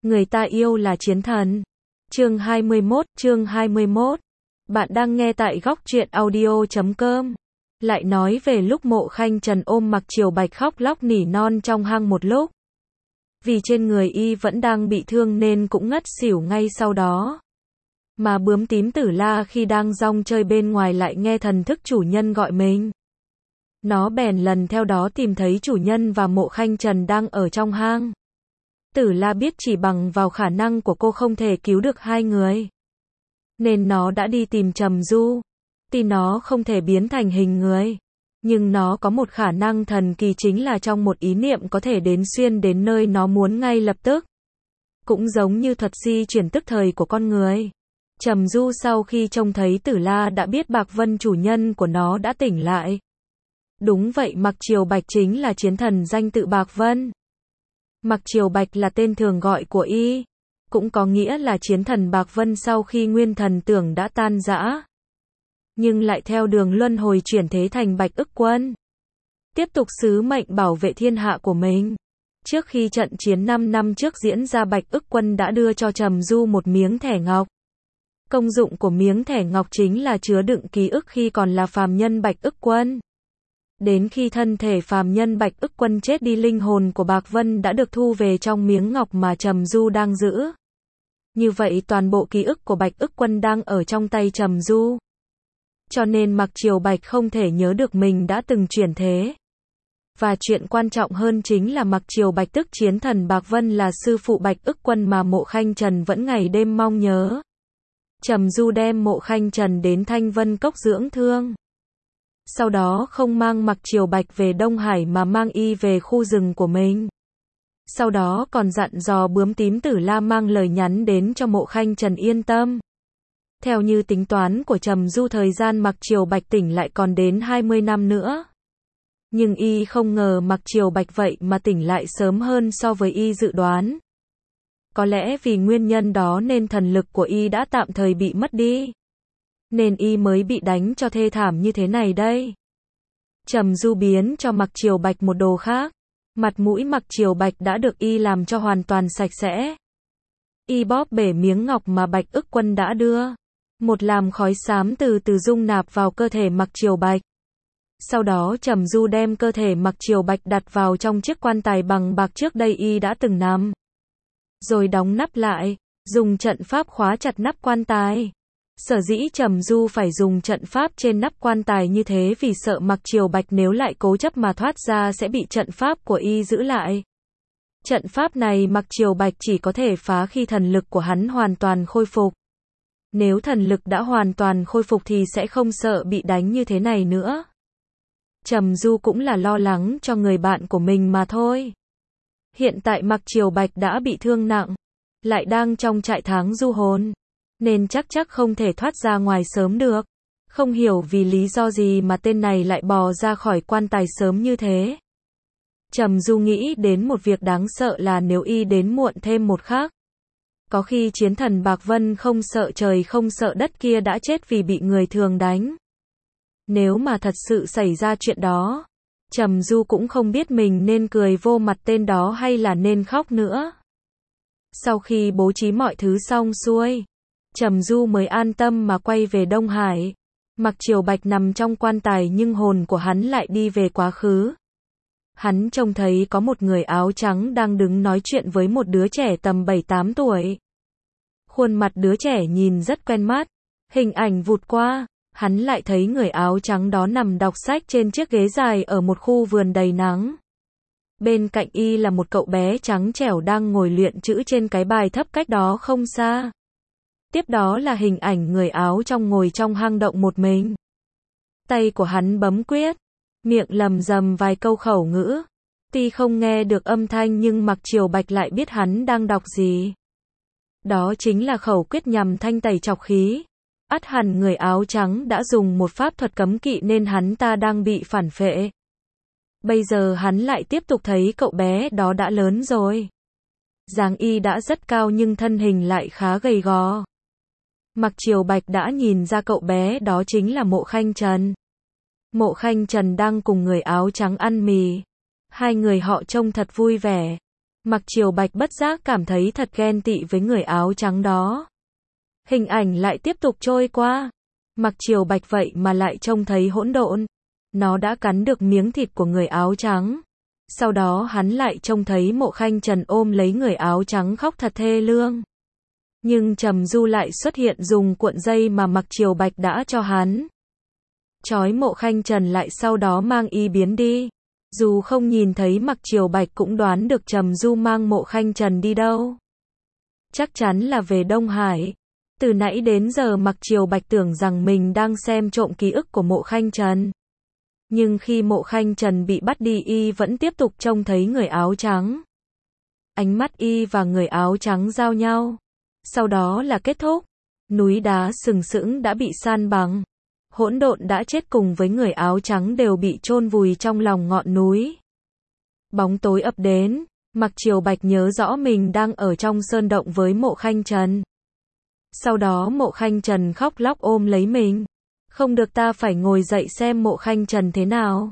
Người ta yêu là chiến thần. Chương 21. Bạn đang nghe tại góc truyện audio.com. Lại nói về lúc Mộ Khanh Trần ôm Mặc Triều Bạch khóc lóc nỉ non trong hang một lúc. Vì trên người y vẫn đang bị thương nên cũng ngất xỉu ngay sau đó. Mà bướm tím Tử La khi đang rong chơi bên ngoài lại nghe thần thức chủ nhân gọi mình. Nó bèn lần theo đó tìm thấy chủ nhân và Mộ Khanh Trần đang ở trong hang. Tử La biết chỉ bằng vào khả năng của cô không thể cứu được hai người. Nên nó đã đi tìm Trầm Du. Tuy nó không thể biến thành hình người. Nhưng nó có một khả năng thần kỳ chính là trong một ý niệm có thể đến xuyên đến nơi nó muốn ngay lập tức. Cũng giống như thuật di chuyển tức thời của con người. Trầm Du sau khi trông thấy Tử La đã biết Bạc Vân chủ nhân của nó đã tỉnh lại. Đúng vậy, Mặc Triều Bạch chính là chiến thần danh tự Bạc Vân. Mặc Triều Bạch là tên thường gọi của y, cũng có nghĩa là chiến thần Bạc Vân sau khi nguyên thần tưởng đã tan rã. Nhưng lại theo đường luân hồi chuyển thế thành Bạch Ức Quân. Tiếp tục sứ mệnh bảo vệ thiên hạ của mình. Trước khi trận chiến 5 năm trước diễn ra, Bạch Ức Quân đã đưa cho Trầm Du một miếng thẻ ngọc. Công dụng của miếng thẻ ngọc chính là chứa đựng ký ức khi còn là phàm nhân Bạch Ức Quân. Đến khi thân thể phàm nhân Bạch Ức Quân chết đi, linh hồn của Bạc Vân đã được thu về trong miếng ngọc mà Trầm Du đang giữ. Như vậy toàn bộ ký ức của Bạch Ức Quân đang ở trong tay Trầm Du. Cho nên Mặc Triều Bạch không thể nhớ được mình đã từng chuyển thế. Và chuyện quan trọng hơn chính là Mặc Triều Bạch tức chiến thần Bạc Vân là sư phụ Bạch Ức Quân mà Mộ Khanh Trần vẫn ngày đêm mong nhớ. Trầm Du đem Mộ Khanh Trần đến Thanh Vân Cốc dưỡng thương. Sau đó không mang Mặc Triều Bạch về Đông Hải mà mang y về khu rừng của mình. Sau đó còn dặn dò bướm tím Tử La mang lời nhắn đến cho Mộ Khanh Trần yên tâm. Theo như tính toán của Trầm Du, thời gian Mặc Triều Bạch tỉnh lại còn đến 20 năm nữa. Nhưng y không ngờ Mặc Triều Bạch vậy mà tỉnh lại sớm hơn so với y dự đoán. Có lẽ vì nguyên nhân đó nên thần lực của y đã tạm thời bị mất đi. Nên y mới bị đánh cho thê thảm như thế này đây. Trầm Du biến cho Mặc Triều Bạch một đồ khác. Mặt mũi Mặc Triều Bạch đã được y làm cho hoàn toàn sạch sẽ. Y bóp bể miếng ngọc mà Bạch Ức Quân đã đưa. Một làn khói xám từ từ dung nạp vào cơ thể Mặc Triều Bạch. Sau đó Trầm Du đem cơ thể Mặc Triều Bạch đặt vào trong chiếc quan tài bằng bạc trước đây y đã từng nằm. Rồi đóng nắp lại, dùng trận pháp khóa chặt nắp quan tài. Sở dĩ Trầm Du phải dùng trận pháp trên nắp quan tài như thế vì sợ Mặc Triều Bạch nếu lại cố chấp mà thoát ra sẽ bị trận pháp của y giữ lại. Trận pháp này Mặc Triều Bạch chỉ có thể phá khi thần lực của hắn hoàn toàn khôi phục. Nếu thần lực đã hoàn toàn khôi phục thì sẽ không sợ bị đánh như thế này nữa. Trầm Du cũng là lo lắng cho người bạn của mình mà thôi. Hiện tại Mặc Triều Bạch đã bị thương nặng, lại đang trong trại tháng du hồn, nên chắc không thể thoát ra ngoài sớm được. Không hiểu vì lý do gì mà tên này lại bò ra khỏi quan tài sớm như thế. Trầm Du nghĩ đến một việc đáng sợ là nếu y đến muộn thêm một khắc, có khi chiến thần Bạc Vân không sợ trời không sợ đất kia đã chết vì bị người thường đánh. Nếu mà thật sự xảy ra chuyện đó, Trầm Du cũng không biết mình nên cười vô mặt tên đó hay là nên khóc nữa. Sau khi bố trí mọi thứ xong xuôi, Trầm Du mới an tâm mà quay về Đông Hải. Mặc Triều Bạch nằm trong quan tài nhưng hồn của hắn lại đi về quá khứ. Hắn trông thấy có một người áo trắng đang đứng nói chuyện với một đứa trẻ tầm 7-8 tuổi. Khuôn mặt đứa trẻ nhìn rất quen mắt. Hình ảnh vụt qua, hắn lại thấy người áo trắng đó nằm đọc sách trên chiếc ghế dài ở một khu vườn đầy nắng. Bên cạnh y là một cậu bé trắng trẻo đang ngồi luyện chữ trên cái bài thấp cách đó không xa. Tiếp đó là hình ảnh người áo trong ngồi trong hang động một mình. Tay của hắn bấm quyết, miệng lầm rầm vài câu khẩu ngữ. Tuy không nghe được âm thanh nhưng Mặc Triều Bạch lại biết hắn đang đọc gì. Đó chính là khẩu quyết nhằm thanh tẩy trọc khí. Ắt hẳn người áo trắng đã dùng một pháp thuật cấm kỵ nên hắn ta đang bị phản phệ. Bây giờ hắn lại tiếp tục thấy cậu bé đó đã lớn rồi. Dáng y đã rất cao nhưng thân hình lại khá gầy gò. Mặc Triều Bạch đã nhìn ra cậu bé đó chính là Mộ Khanh Trần. Mộ Khanh Trần đang cùng người áo trắng ăn mì. Hai người họ trông thật vui vẻ. Mặc Triều Bạch bất giác cảm thấy thật ghen tị với người áo trắng đó. Hình ảnh lại tiếp tục trôi qua. Mặc Triều Bạch vậy mà lại trông thấy hỗn độn. Nó đã cắn được miếng thịt của người áo trắng. Sau đó hắn lại trông thấy Mộ Khanh Trần ôm lấy người áo trắng khóc thật thê lương. Nhưng Trầm Du lại xuất hiện dùng cuộn dây mà Mặc Triều Bạch đã cho hắn. Trói Mộ Khanh Trần lại sau đó mang y biến đi. Dù không nhìn thấy Mặc Triều Bạch cũng đoán được Trầm Du mang Mộ Khanh Trần đi đâu. Chắc chắn là về Đông Hải. Từ nãy đến giờ Mặc Triều Bạch tưởng rằng mình đang xem trộm ký ức của Mộ Khanh Trần. Nhưng khi Mộ Khanh Trần bị bắt đi y vẫn tiếp tục trông thấy người áo trắng. Ánh mắt y và người áo trắng giao nhau. Sau đó là kết thúc. Núi đá sừng sững đã bị san bằng. Hỗn độn đã chết cùng với người áo trắng đều bị chôn vùi trong lòng ngọn núi. Bóng tối ập đến, Mặc Triều Bạch nhớ rõ mình đang ở trong sơn động với Mộ Khanh Trần. Sau đó Mộ Khanh Trần khóc lóc ôm lấy mình. Không được, ta phải ngồi dậy xem Mộ Khanh Trần thế nào.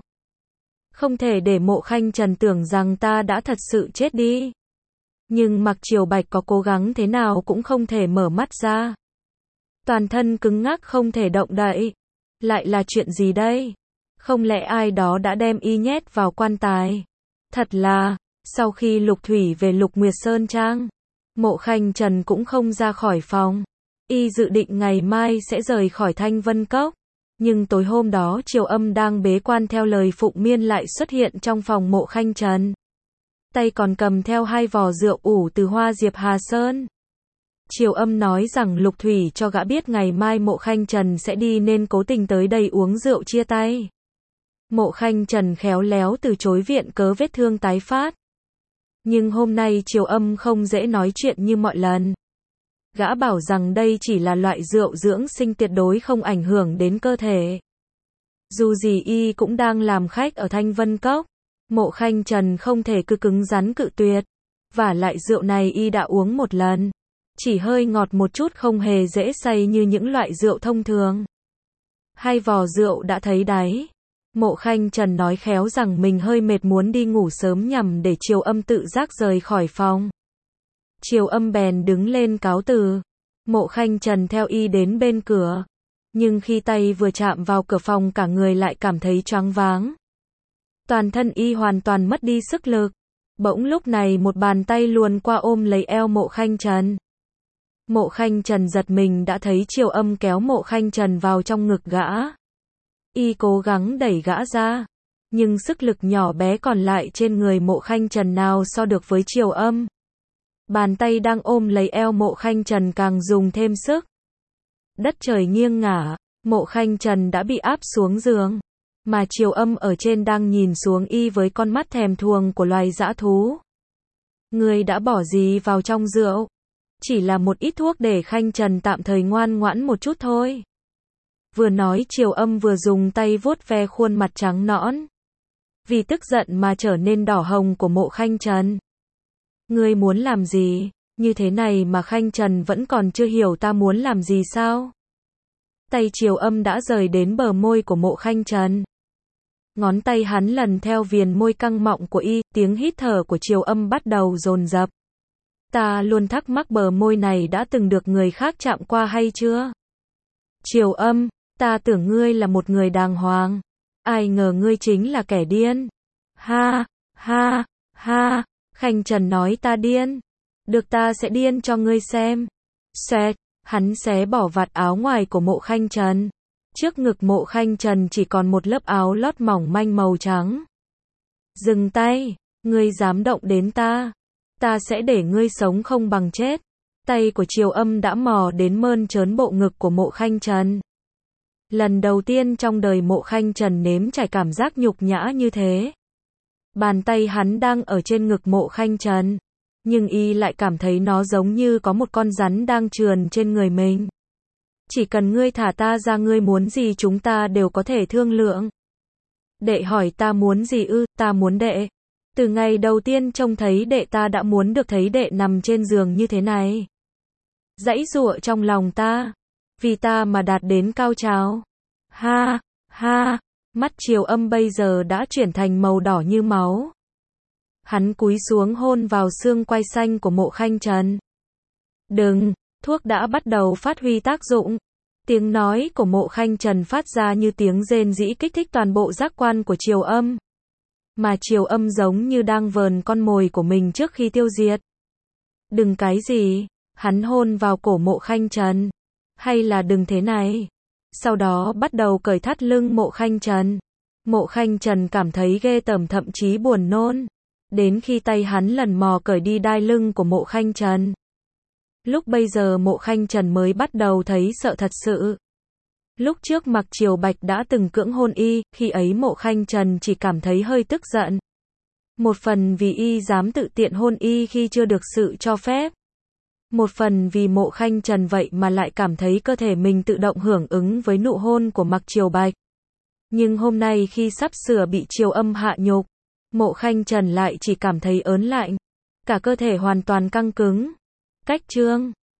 Không thể để Mộ Khanh Trần tưởng rằng ta đã thật sự chết đi. Nhưng Mặc Triều Bạch có cố gắng thế nào cũng không thể mở mắt ra. Toàn thân cứng ngắc không thể động đậy. Lại là chuyện gì đây? Không lẽ ai đó đã đem y nhét vào quan tài? Thật là, sau khi Lục Thủy về Lục Nguyệt Sơn Trang, Mộ Khanh Trần cũng không ra khỏi phòng. Y dự định ngày mai sẽ rời khỏi Thanh Vân Cốc. Nhưng tối hôm đó Triều Âm đang bế quan theo lời Phụng Miên lại xuất hiện trong phòng Mộ Khanh Trần. Tay còn cầm theo 2 vò rượu ủ từ hoa diệp Hà Sơn. Triều Âm nói rằng Lục Thủy cho gã biết ngày mai Mộ Khanh Trần sẽ đi nên cố tình tới đây uống rượu chia tay. Mộ Khanh Trần khéo léo từ chối viện cớ vết thương tái phát. Nhưng hôm nay Triều Âm không dễ nói chuyện như mọi lần. Gã bảo rằng đây chỉ là loại rượu dưỡng sinh tuyệt đối không ảnh hưởng đến cơ thể. Dù gì y cũng đang làm khách ở Thanh Vân Cốc. Mộ Khanh Trần không thể cứ cứng rắn cự tuyệt. Vả lại rượu này y đã uống một lần. Chỉ hơi ngọt một chút, không hề dễ say như những loại rượu thông thường. 2 vò rượu đã thấy đáy. Mộ Khanh Trần nói khéo rằng mình hơi mệt muốn đi ngủ sớm nhằm để Triều Âm tự giác rời khỏi phòng. Triều Âm bèn đứng lên cáo từ. Mộ Khanh Trần theo y đến bên cửa. Nhưng khi tay vừa chạm vào cửa phòng cả người lại cảm thấy choáng váng. Toàn thân y hoàn toàn mất đi sức lực. Bỗng lúc này một bàn tay luồn qua ôm lấy eo Mộ Khanh Trần. Mộ Khanh Trần giật mình đã thấy Triều Âm kéo Mộ Khanh Trần vào trong ngực gã. Y cố gắng đẩy gã ra. Nhưng sức lực nhỏ bé còn lại trên người Mộ Khanh Trần nào so được với Triều Âm. Bàn tay đang ôm lấy eo Mộ Khanh Trần càng dùng thêm sức. Đất trời nghiêng ngả, Mộ Khanh Trần đã bị áp xuống giường. Mà Triều Âm ở trên đang nhìn xuống y với con mắt thèm thuồng của loài dã thú. Ngươi đã bỏ gì vào trong rượu? Chỉ là một ít thuốc để Khanh Trần tạm thời ngoan ngoãn một chút thôi. Vừa nói Triều Âm vừa dùng tay vuốt ve khuôn mặt trắng nõn. Vì tức giận mà trở nên đỏ hồng của Mộ Khanh Trần. Ngươi muốn làm gì? Như thế này mà Khanh Trần vẫn còn chưa hiểu ta muốn làm gì sao? Tay Triều Âm đã rời đến bờ môi của Mộ Khanh Trần. Ngón tay hắn lần theo viền môi căng mọng của y, tiếng hít thở của Triều Âm bắt đầu dồn dập. Ta luôn thắc mắc bờ môi này đã từng được người khác chạm qua hay chưa? Triều Âm, ta tưởng ngươi là một người đàng hoàng. Ai ngờ ngươi chính là kẻ điên. Ha, ha, ha, Khanh Trần nói ta điên. Được, ta sẽ điên cho ngươi xem. Xoẹt, hắn xé bỏ vạt áo ngoài của Mộ Khanh Trần. Trước ngực Mộ Khanh Trần chỉ còn một lớp áo lót mỏng manh màu trắng. Dừng tay, ngươi dám động đến ta. Ta sẽ để ngươi sống không bằng chết. Tay của Triều Âm đã mò đến mơn trớn bộ ngực của Mộ Khanh Trần. Lần đầu tiên trong đời Mộ Khanh Trần nếm trải cảm giác nhục nhã như thế. Bàn tay hắn đang ở trên ngực Mộ Khanh Trần. Nhưng y lại cảm thấy nó giống như có một con rắn đang trườn trên người mình. Chỉ cần ngươi thả ta ra, ngươi muốn gì chúng ta đều có thể thương lượng. Đệ hỏi ta muốn gì ư? Ta muốn đệ. Từ ngày đầu tiên trông thấy đệ ta đã muốn được thấy đệ nằm trên giường như thế này. Giãy giụa trong lòng ta. Vì ta mà đạt đến cao trào. Ha, ha, mắt Triều Âm bây giờ đã chuyển thành màu đỏ như máu. Hắn cúi xuống hôn vào xương quai xanh của Mộ Khanh Trần. Đừng, thuốc đã bắt đầu phát huy tác dụng. Tiếng nói của Mộ Khanh Trần phát ra như tiếng rên rỉ kích thích toàn bộ giác quan của Triều Âm. Mà Triều Âm giống như đang vờn con mồi của mình trước khi tiêu diệt. Đừng cái gì? Hắn hôn vào cổ Mộ Khanh Trần. Hay là đừng thế này? Sau đó bắt đầu cởi thắt lưng Mộ Khanh Trần. Mộ Khanh Trần cảm thấy ghê tởm thậm chí buồn nôn. Đến khi tay hắn lần mò cởi đi đai lưng của Mộ Khanh Trần. Lúc bây giờ Mộ Khanh Trần mới bắt đầu thấy sợ thật sự. Lúc trước Mặc Triều Bạch đã từng cưỡng hôn y, khi ấy Mộ Khanh Trần chỉ cảm thấy hơi tức giận. Một phần vì y dám tự tiện hôn y khi chưa được sự cho phép. Một phần vì Mộ Khanh Trần vậy mà lại cảm thấy cơ thể mình tự động hưởng ứng với nụ hôn của Mặc Triều Bạch. Nhưng hôm nay khi sắp sửa bị Triều Âm hạ nhục, Mộ Khanh Trần lại chỉ cảm thấy ớn lạnh. Cả cơ thể hoàn toàn căng cứng. Cách chương